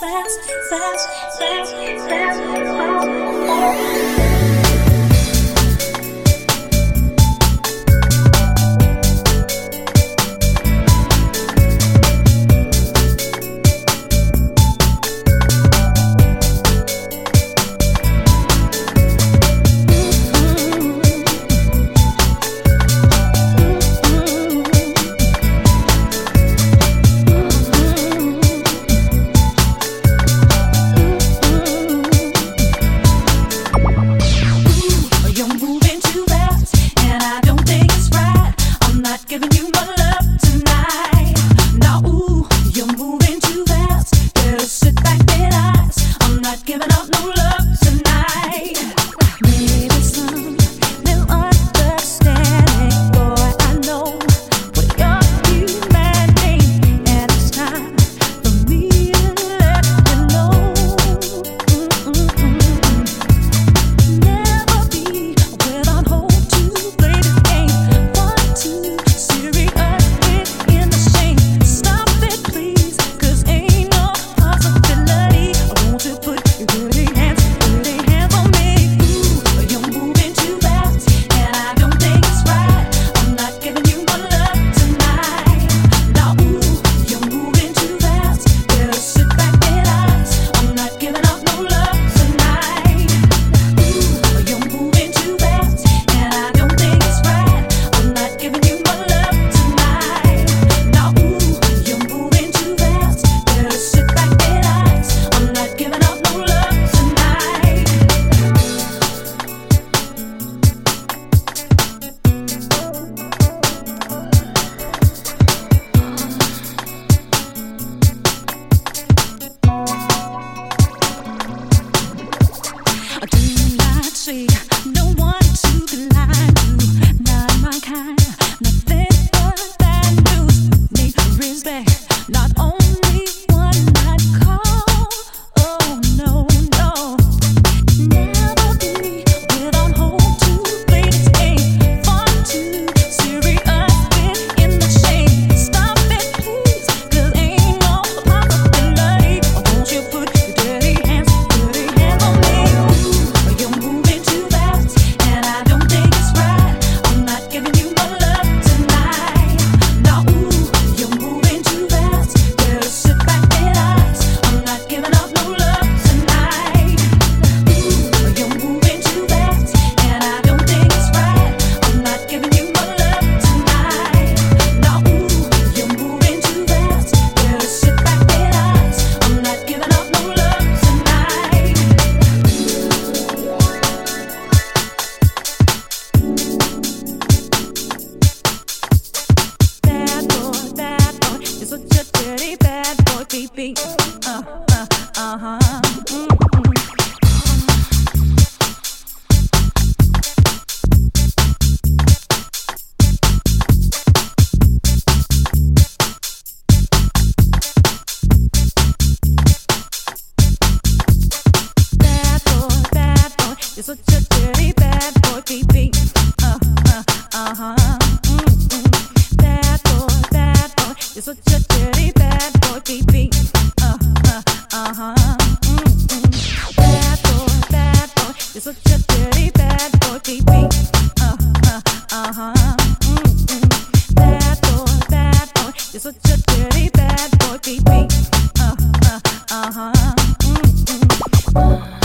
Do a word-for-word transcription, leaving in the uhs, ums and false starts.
fast, fast, fast, fast, fast. You're such a dirty bad boy, baby. Uh, uh, uh-huh. Mm-mm. Bad boy, bad boy. You're such a dirty bad boy, baby. Uh, uh, uh-huh. Mm-mm. Bad boy, bad boy. You're such a dirty bad boy, baby. Uh, uh, uh-huh. Mm-mm. Bad boy, bad boy. You're such a dirty bad boy, baby. Uh, uh, uh-huh. Mm-mm.